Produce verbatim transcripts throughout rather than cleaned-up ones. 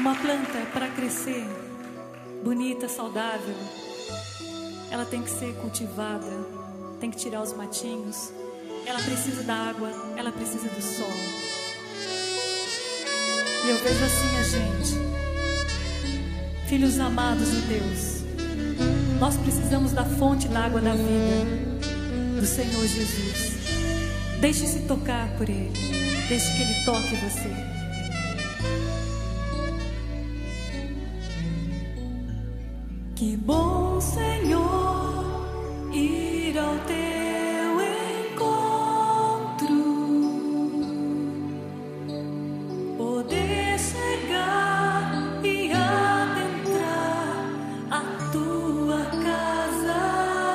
Uma planta, para crescer bonita, saudável, ela tem que ser cultivada, tem que tirar os matinhos, ela precisa da água, ela precisa do sol. E eu vejo assim a gente, filhos amados de Deus, nós precisamos da fonte da água da vida, do Senhor Jesus. Deixe-se tocar por Ele, deixe que Ele toque você. Que bom, Senhor, ir ao teu encontro, poder chegar e adentrar a tua casa,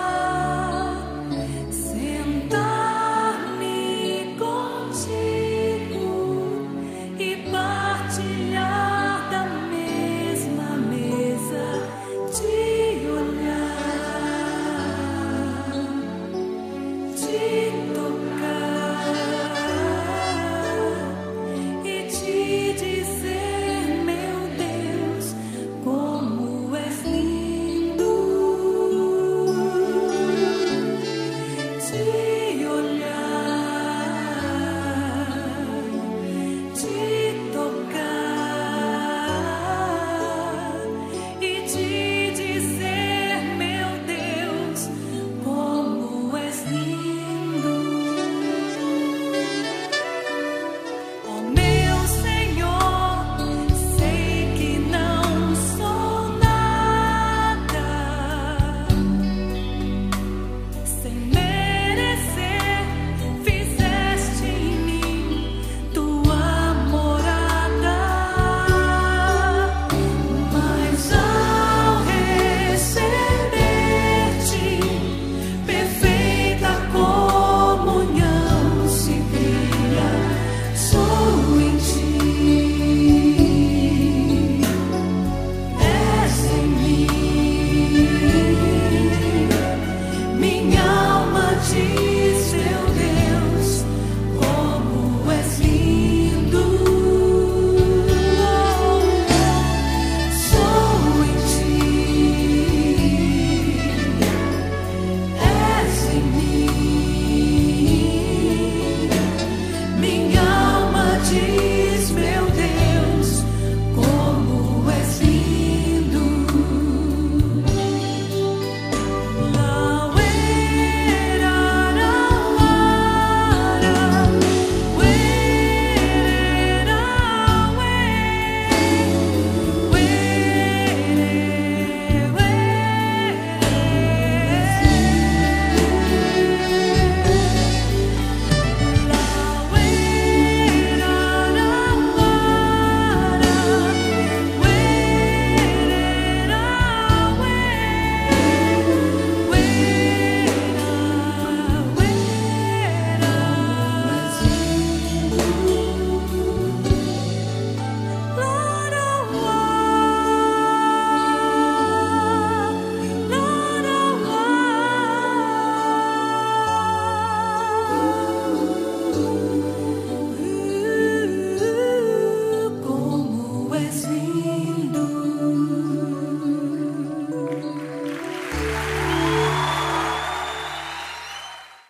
sentar-me contigo e partilhar da mesma mesa. Te olhar, te